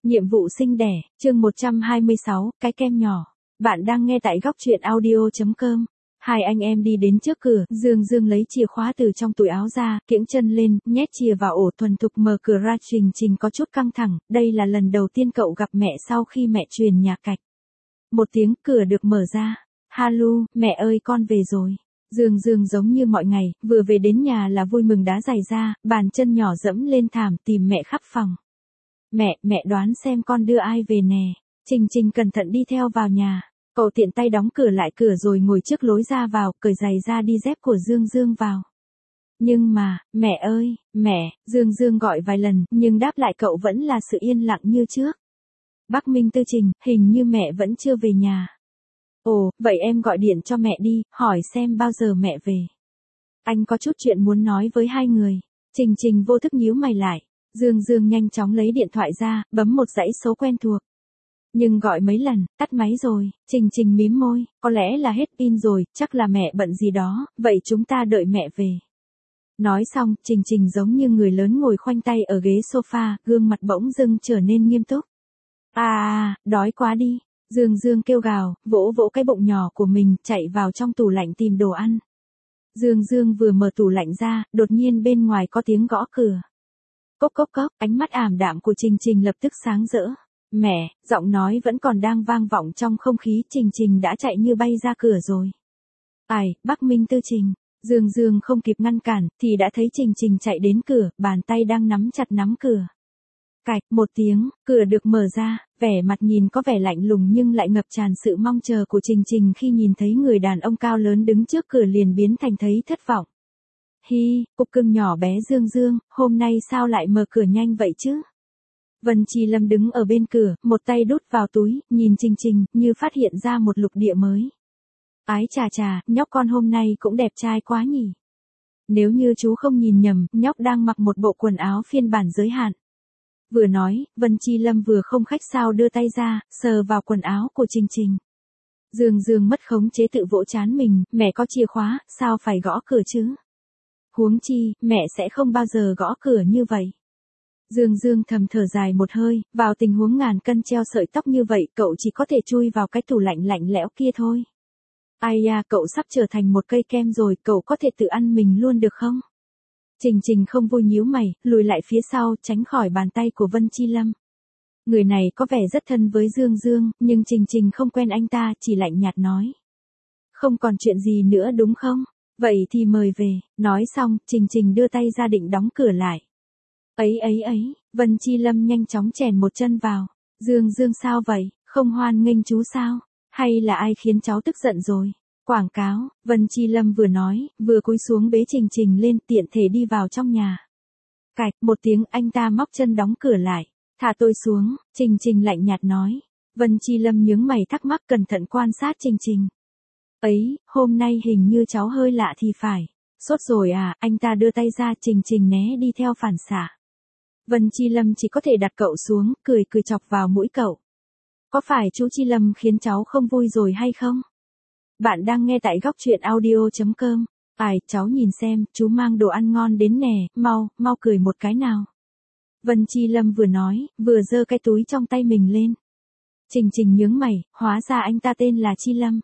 Nhiệm vụ sinh đẻ, chương 126, cái kem nhỏ. Bạn đang nghe tại góc truyện audio.com. Hai anh em đi đến trước cửa, Dương lấy chìa khóa từ trong túi áo ra, kiễng chân lên, nhét chìa vào ổ thuần thục mở cửa ra. Trình có chút căng thẳng, đây là lần đầu tiên cậu gặp mẹ sau khi mẹ truyền nhà cạch. Một tiếng cửa được mở ra. Halu, mẹ ơi con về rồi. Dương giống như mọi ngày, vừa về đến nhà là vui mừng đá giày ra, bàn chân nhỏ dẫm lên thảm tìm mẹ khắp phòng. Mẹ đoán xem con đưa ai về nè. Trình cẩn thận đi theo vào nhà. Cậu tiện tay đóng cửa lại cửa rồi ngồi trước lối ra vào, cởi giày ra đi dép của Dương vào. Nhưng mà, mẹ ơi, mẹ, Dương gọi vài lần, nhưng đáp lại cậu vẫn là sự yên lặng như trước. Bắc Minh Tư Trình, hình như mẹ vẫn chưa về nhà. Ồ, vậy em gọi điện cho mẹ đi, hỏi xem bao giờ mẹ về. Anh có chút chuyện muốn nói với hai người. Trình vô thức nhíu mày lại. Dương nhanh chóng lấy điện thoại ra, bấm một dãy số quen thuộc. Nhưng gọi mấy lần, tắt máy rồi. Trình mím môi, có lẽ là hết pin rồi, chắc là mẹ bận gì đó, vậy chúng ta đợi mẹ về. Nói xong, Trình giống như người lớn ngồi khoanh tay ở ghế sofa, gương mặt bỗng dưng trở nên nghiêm túc. Đói quá đi. Dương kêu gào, vỗ cái bụng nhỏ của mình, chạy vào trong tủ lạnh tìm đồ ăn. Dương vừa mở tủ lạnh ra, đột nhiên bên ngoài có tiếng gõ cửa. Cốc, ánh mắt ảm đạm của Trình lập tức sáng rỡ. Mẹ, giọng nói vẫn còn đang vang vọng trong không khí. Trình đã chạy như bay ra cửa rồi. Bắc Minh Tư Trình. Dương không kịp ngăn cản, thì đã thấy Trình chạy đến cửa, bàn tay đang nắm chặt nắm cửa. Cạch, một tiếng, cửa được mở ra, vẻ mặt nhìn có vẻ lạnh lùng nhưng lại ngập tràn sự mong chờ của Trình khi nhìn thấy người đàn ông cao lớn đứng trước cửa liền biến thành thấy thất vọng. Hi, cục cưng nhỏ bé Dương, hôm nay sao lại mở cửa nhanh vậy chứ? Vân Chi Lâm đứng ở bên cửa, một tay đút vào túi, nhìn Trình, như phát hiện ra một lục địa mới. Ái chà, nhóc con hôm nay cũng đẹp trai quá nhỉ. Nếu như chú không nhìn nhầm, nhóc đang mặc một bộ quần áo phiên bản giới hạn. Vừa nói, Vân Chi Lâm vừa không khách sáo đưa tay ra, sờ vào quần áo của Trình. Dương mất khống chế tự vỗ trán mình, mẹ có chìa khóa, sao phải gõ cửa chứ? Huống chi, mẹ sẽ không bao giờ gõ cửa như vậy. Dương thầm thở dài một hơi, vào tình huống ngàn cân treo sợi tóc như vậy, cậu chỉ có thể chui vào cái tủ lạnh lạnh lẽo kia thôi. Ai da, cậu sắp trở thành một cây kem rồi, cậu có thể tự ăn mình luôn được không? Trình không vui nhíu mày, lùi lại phía sau, tránh khỏi bàn tay của Vân Chi Lâm. Người này có vẻ rất thân với Dương, nhưng Trình không quen anh ta, chỉ lạnh nhạt nói. Không còn chuyện gì nữa đúng không? Vậy thì mời về. Nói xong, Trình đưa tay ra định đóng cửa lại. Ấy, Vân Chi Lâm nhanh chóng chèn một chân vào. Dương sao vậy, không hoan nghênh chú sao? Hay là ai khiến cháu tức giận rồi? Quảng cáo, Vân Chi Lâm vừa nói, vừa cúi xuống bế Trình lên tiện thể đi vào trong nhà. Cạch, một tiếng anh ta móc chân đóng cửa lại. Thả tôi xuống, Trình lạnh nhạt nói. Vân Chi Lâm nhướng mày thắc mắc cẩn thận quan sát Trình. Ấy, hôm nay hình như cháu hơi lạ thì phải. Sốt rồi à, anh ta đưa tay ra Trình né đi theo phản xạ. Vân Chi Lâm chỉ có thể đặt cậu xuống, cười chọc vào mũi cậu. Có phải chú Chi Lâm khiến cháu không vui rồi hay không? Bạn đang nghe tại góc truyện audio.com. Cháu nhìn xem, chú mang đồ ăn ngon đến nè, mau cười một cái nào. Vân Chi Lâm vừa nói, vừa giơ cái túi trong tay mình lên. Trình nhướng mày, hóa ra anh ta tên là Chi Lâm.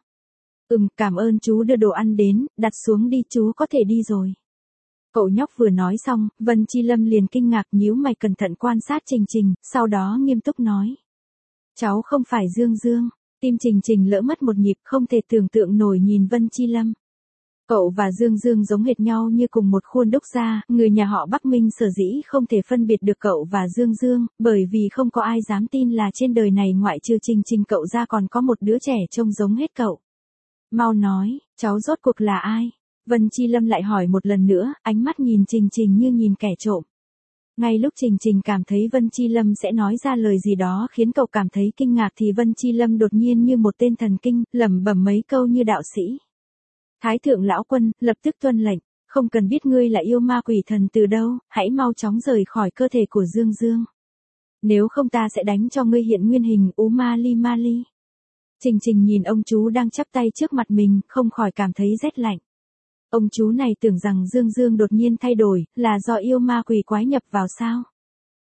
Cảm ơn chú đưa đồ ăn đến, đặt xuống đi chú có thể đi rồi. Cậu nhóc vừa nói xong, Vân Chi Lâm liền kinh ngạc nhíu mày cẩn thận quan sát Trình, sau đó nghiêm túc nói. Cháu không phải Dương. Tim Trình lỡ mất một nhịp không thể tưởng tượng nổi nhìn Vân Chi Lâm. Cậu và Dương giống hệt nhau như cùng một khuôn đúc ra, người nhà họ Bắc Minh sở dĩ không thể phân biệt được cậu và Dương, bởi vì không có ai dám tin là trên đời này ngoại trừ Trình cậu ra còn có một đứa trẻ trông giống hết cậu. Mau nói, cháu rốt cuộc là ai? Vân Chi Lâm lại hỏi một lần nữa, ánh mắt nhìn Trình như nhìn kẻ trộm. Ngay lúc Trình cảm thấy Vân Chi Lâm sẽ nói ra lời gì đó khiến cậu cảm thấy kinh ngạc thì Vân Chi Lâm đột nhiên như một tên thần kinh, lẩm bẩm mấy câu như đạo sĩ. Thái thượng lão quân, lập tức tuân lệnh, không cần biết ngươi là yêu ma quỷ thần từ đâu, hãy mau chóng rời khỏi cơ thể của Dương. Nếu không ta sẽ đánh cho ngươi hiện nguyên hình ma li. Trình nhìn ông chú đang chắp tay trước mặt mình, không khỏi cảm thấy rét lạnh. Ông chú này tưởng rằng Dương đột nhiên thay đổi, là do yêu ma quỷ quái nhập vào sao?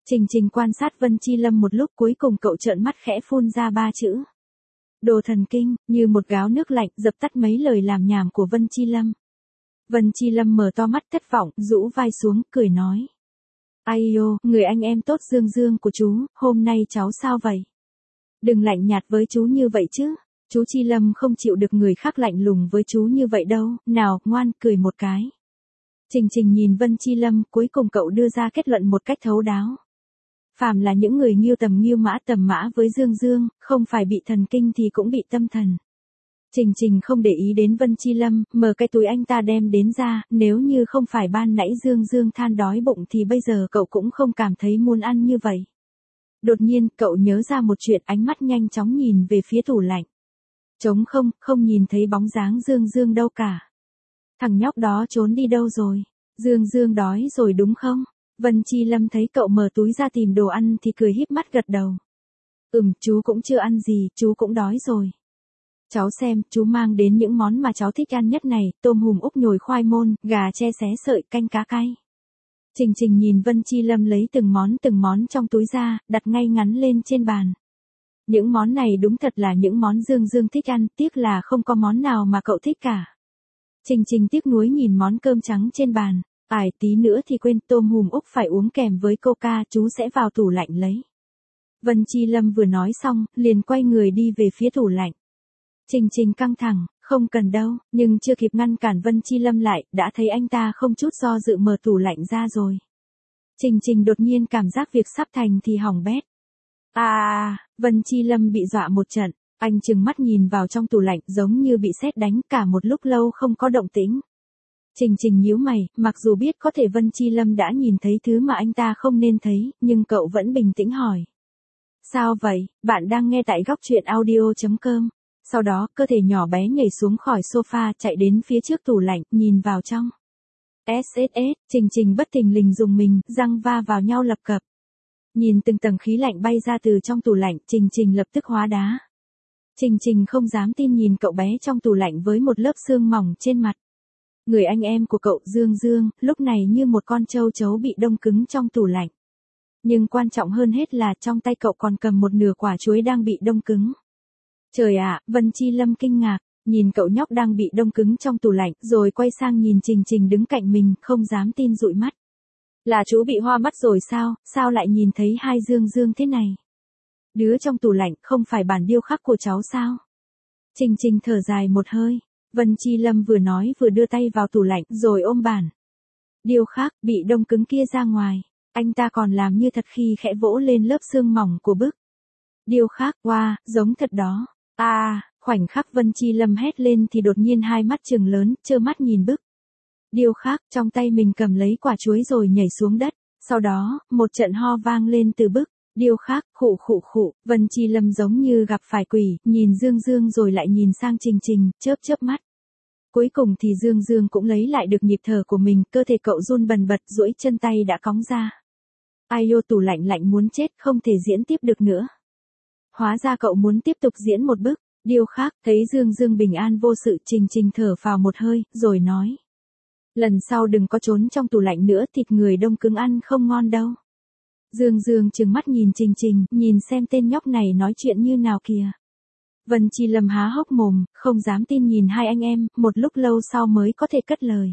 Trình Trình quan sát Vân Chi Lâm một lúc, cuối cùng cậu trợn mắt khẽ phun ra 3 chữ. Đồ thần kinh, như một gáo nước lạnh dập tắt mấy lời làm nhảm của Vân Chi Lâm. Vân Chi Lâm mở to mắt thất vọng, rũ vai xuống, cười nói. Ai ô, người anh em tốt Dương Dương của chú, hôm nay cháu sao vậy? Đừng lạnh nhạt với chú như vậy chứ. Chú Chi Lâm không chịu được người khác lạnh lùng với chú như vậy đâu, nào, ngoan, cười một cái. Trình Trình nhìn Vân Chi Lâm, cuối cùng cậu đưa ra kết luận một cách thấu đáo. Phàm là những người nghiêu tầm mã với Dương Dương, không phải bị thần kinh thì cũng bị tâm thần. Trình Trình không để ý đến Vân Chi Lâm, mở cái túi anh ta đem đến ra, nếu như không phải ban nãy Dương Dương than đói bụng thì bây giờ cậu cũng không cảm thấy muốn ăn như vậy. Đột nhiên, cậu nhớ ra một chuyện, ánh mắt nhanh chóng nhìn về phía tủ lạnh. Trống không, không nhìn thấy bóng dáng Dương Dương đâu cả. Thằng nhóc đó trốn đi đâu rồi? Dương Dương đói rồi đúng không? Vân Chi Lâm thấy cậu mở túi ra tìm đồ ăn thì cười híp mắt gật đầu. Chú cũng chưa ăn gì, chú cũng đói rồi. Cháu xem, chú mang đến những món mà cháu thích ăn nhất này, tôm hùm úc nhồi khoai môn, gà che xé sợi, canh cá cay. Trình Trình nhìn Vân Chi Lâm lấy từng món trong túi ra, đặt ngay ngắn lên trên bàn. Những món này đúng thật là những món Dương Dương thích ăn, tiếc là không có món nào mà cậu thích cả. Trình Trình tiếc nuối nhìn món cơm trắng trên bàn. Tí nữa thì quên, tôm hùm úc phải uống kèm với coca, chú sẽ vào tủ lạnh lấy. Vân Chi Lâm vừa nói xong, liền quay người đi về phía tủ lạnh. Trình Trình căng thẳng, không cần đâu, nhưng chưa kịp ngăn cản Vân Chi Lâm lại, đã thấy anh ta không chút do dự mở tủ lạnh ra rồi. Trình Trình đột nhiên cảm giác việc sắp thành thì hỏng bét. Vân Chi Lâm bị dọa một trận, anh trừng mắt nhìn vào trong tủ lạnh giống như bị sét đánh, cả một lúc lâu không có động tĩnh. Trình Trình nhíu mày, mặc dù biết có thể Vân Chi Lâm đã nhìn thấy thứ mà anh ta không nên thấy, nhưng cậu vẫn bình tĩnh hỏi. Sao vậy, bạn đang nghe tại góc truyện audio.com. Sau đó, cơ thể nhỏ bé nhảy xuống khỏi sofa, chạy đến phía trước tủ lạnh, nhìn vào trong. Trình Trình bất thình lình dùng mình, răng va vào nhau lập cập. Nhìn từng tầng khí lạnh bay ra từ trong tủ lạnh, Trình Trình lập tức hóa đá. Trình Trình không dám tin nhìn cậu bé trong tủ lạnh với một lớp xương mỏng trên mặt. Người anh em của cậu Dương Dương, lúc này như một con trâu chấu bị đông cứng trong tủ lạnh. Nhưng quan trọng hơn hết là trong tay cậu còn cầm một nửa quả chuối đang bị đông cứng. Trời ạ, Vân Chi Lâm kinh ngạc, nhìn cậu nhóc đang bị đông cứng trong tủ lạnh, rồi quay sang nhìn Trình Trình đứng cạnh mình, không dám tin dụi mắt. Là chú bị hoa mắt rồi sao, sao lại nhìn thấy hai Dương Dương thế này? Đứa trong tủ lạnh không phải bản điêu khắc của cháu sao? Trình Trình thở dài một hơi. Vân Chi Lâm vừa nói vừa đưa tay vào tủ lạnh rồi ôm bản điêu khắc bị đông cứng kia ra ngoài. Anh ta còn làm như thật khi khẽ vỗ lên lớp xương mỏng của bức điêu khắc. Wow, giống thật đó. Khoảnh khắc Vân Chi Lâm hét lên thì đột nhiên hai mắt trừng lớn, trơ mắt nhìn bức điêu khắc, trong tay mình cầm lấy quả chuối rồi nhảy xuống đất. Sau đó, một trận ho vang lên từ bức điêu khắc, khụ. Vân Chi Lâm giống như gặp phải quỷ, nhìn Dương Dương rồi lại nhìn sang Trình Trình, chớp mắt. Cuối cùng thì Dương Dương cũng lấy lại được nhịp thở của mình, cơ thể cậu run bần bật, duỗi chân tay đã cóng ra. Tủ lạnh lạnh muốn chết, không thể diễn tiếp được nữa. Hóa ra cậu muốn tiếp tục diễn một bức điêu khắc. Thấy Dương Dương bình an vô sự, Trình Trình thở phào một hơi, rồi nói. Lần sau đừng có trốn trong tủ lạnh nữa, thịt người đông cứng ăn không ngon đâu. Dương Dương trừng mắt nhìn Trình Trình, nhìn xem tên nhóc này nói chuyện như nào kìa. Vân Chi Lâm há hốc mồm, không dám tin nhìn hai anh em, một lúc lâu sau mới có thể cất lời.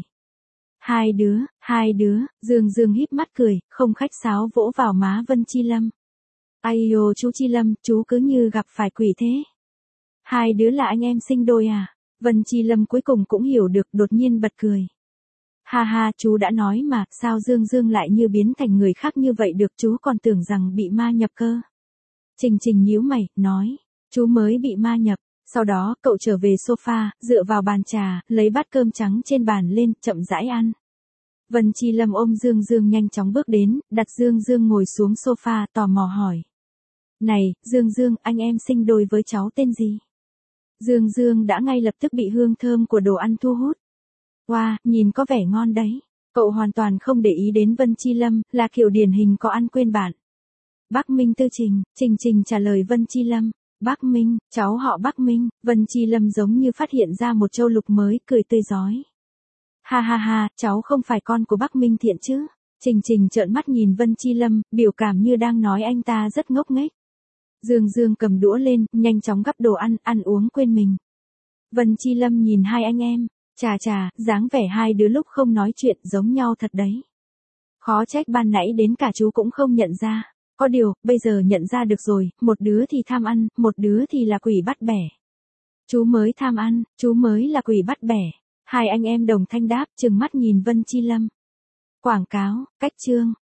Hai đứa, Dương Dương híp mắt cười, không khách sáo vỗ vào má Vân Chi Lâm. Chú Chi Lâm, chú cứ như gặp phải quỷ thế. Hai đứa là anh em sinh đôi à? Vân Chi Lâm cuối cùng cũng hiểu được, đột nhiên bật cười. Ha, chú đã nói mà, sao Dương Dương lại như biến thành người khác như vậy được, chú còn tưởng rằng bị ma nhập cơ. Trình Trình nhíu mày, nói, chú mới bị ma nhập. Sau đó, cậu trở về sofa, dựa vào bàn trà, lấy bát cơm trắng trên bàn lên, chậm rãi ăn. Vân Chi Lâm ôm Dương Dương nhanh chóng bước đến, đặt Dương Dương ngồi xuống sofa, tò mò hỏi. Này, Dương Dương, anh em sinh đôi với cháu tên gì? Dương Dương đã ngay lập tức bị hương thơm của đồ ăn thu hút. Wow, nhìn có vẻ ngon đấy. Cậu hoàn toàn không để ý đến Vân Chi Lâm, là kiểu điển hình có ăn quên bạn. Bắc Minh Tư Trình, Trình trả lời Vân Chi Lâm. Bắc Minh, cháu họ Bắc Minh. Vân Chi Lâm giống như phát hiện ra một châu lục mới, cười tươi rói. Ha, cháu không phải con của Bắc Minh Thiện chứ? Trình Trình trợn mắt nhìn Vân Chi Lâm, biểu cảm như đang nói anh ta rất ngốc nghếch. Dương Dương cầm đũa lên, nhanh chóng gắp đồ ăn, ăn uống quên mình. Vân Chi Lâm nhìn hai anh em, chà chà, dáng vẻ hai đứa lúc không nói chuyện giống nhau thật đấy. Khó trách ban nãy đến cả chú cũng không nhận ra. Có điều, bây giờ nhận ra được rồi, một đứa thì tham ăn, một đứa thì là quỷ bắt bẻ. Chú mới tham ăn, chú mới là quỷ bắt bẻ. Hai anh em đồng thanh đáp, trừng mắt nhìn Vân Chi Lâm. Quảng cáo, cách chương.